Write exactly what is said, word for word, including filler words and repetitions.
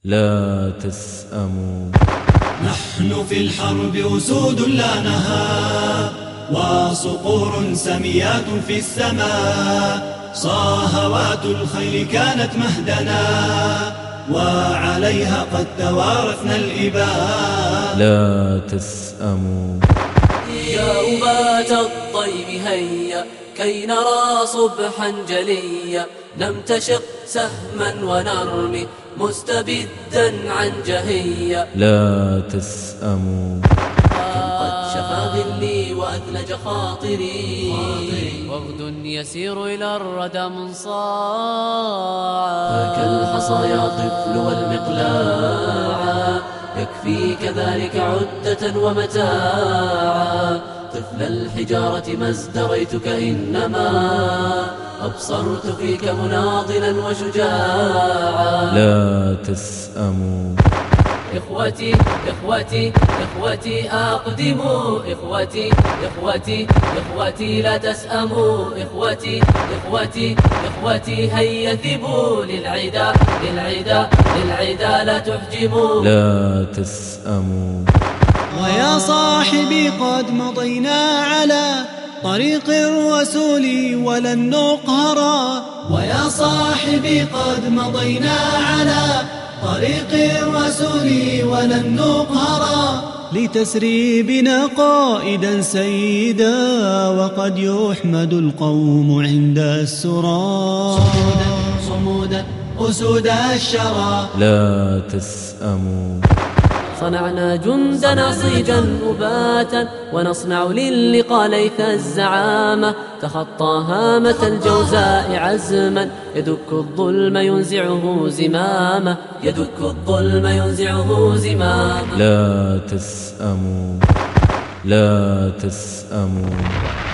لا تسأموا. نحن في الحرب أسود لا نهاب، وصقور سميات في السماء، صاهوات الخيل كانت مهدنا، وعليها قد توارثنا الإباء. لا تسأموا. يا أبات الطيب هيا كي نرى صبحا جليا، نمتشق سهما ونرمي مستبدا عن جهيا. لا تسأموا. قد شفى ظلي وأثلج خاطري، وغد يسير إلى الردى منصاعا. هاك الحصى يا طفل والمقلاعا، يكفي كذلك عدة ومتاعا. طفل الحجارة ما ازدريتك، إنما أبصرت فيك مناضلا وشجاعا. لا تسأموا. إخوتي إخوتي إخوتي أقدموا، إخوتي إخوتي إخوتي لا تسأموا، إخوتي إخوتي إخوتي هيا ثبوا للعدا للعدا للعدا لا تحجموا. لا تسأموا. ويا صاحبي قد مضينا على طريق الرسول ولن نقهرا. ويا صاحبي قد مضينا على طريق الرسول ولن نقهرا. لتسري بنا قائدا سيدا، وقد يحمد القوم عند السرى. صمودا صمودا أسود الشرى. لا تسأموا. صنعنا جندنا صيجا أباتا، ونصنع للقى ليث الزعامة. تخطى هامة الجوزاء عزما، يدك الظلم ينزعه زمامه، يدك الظلم ينزعه زمامه. لا تسأموا. لا تسأموا.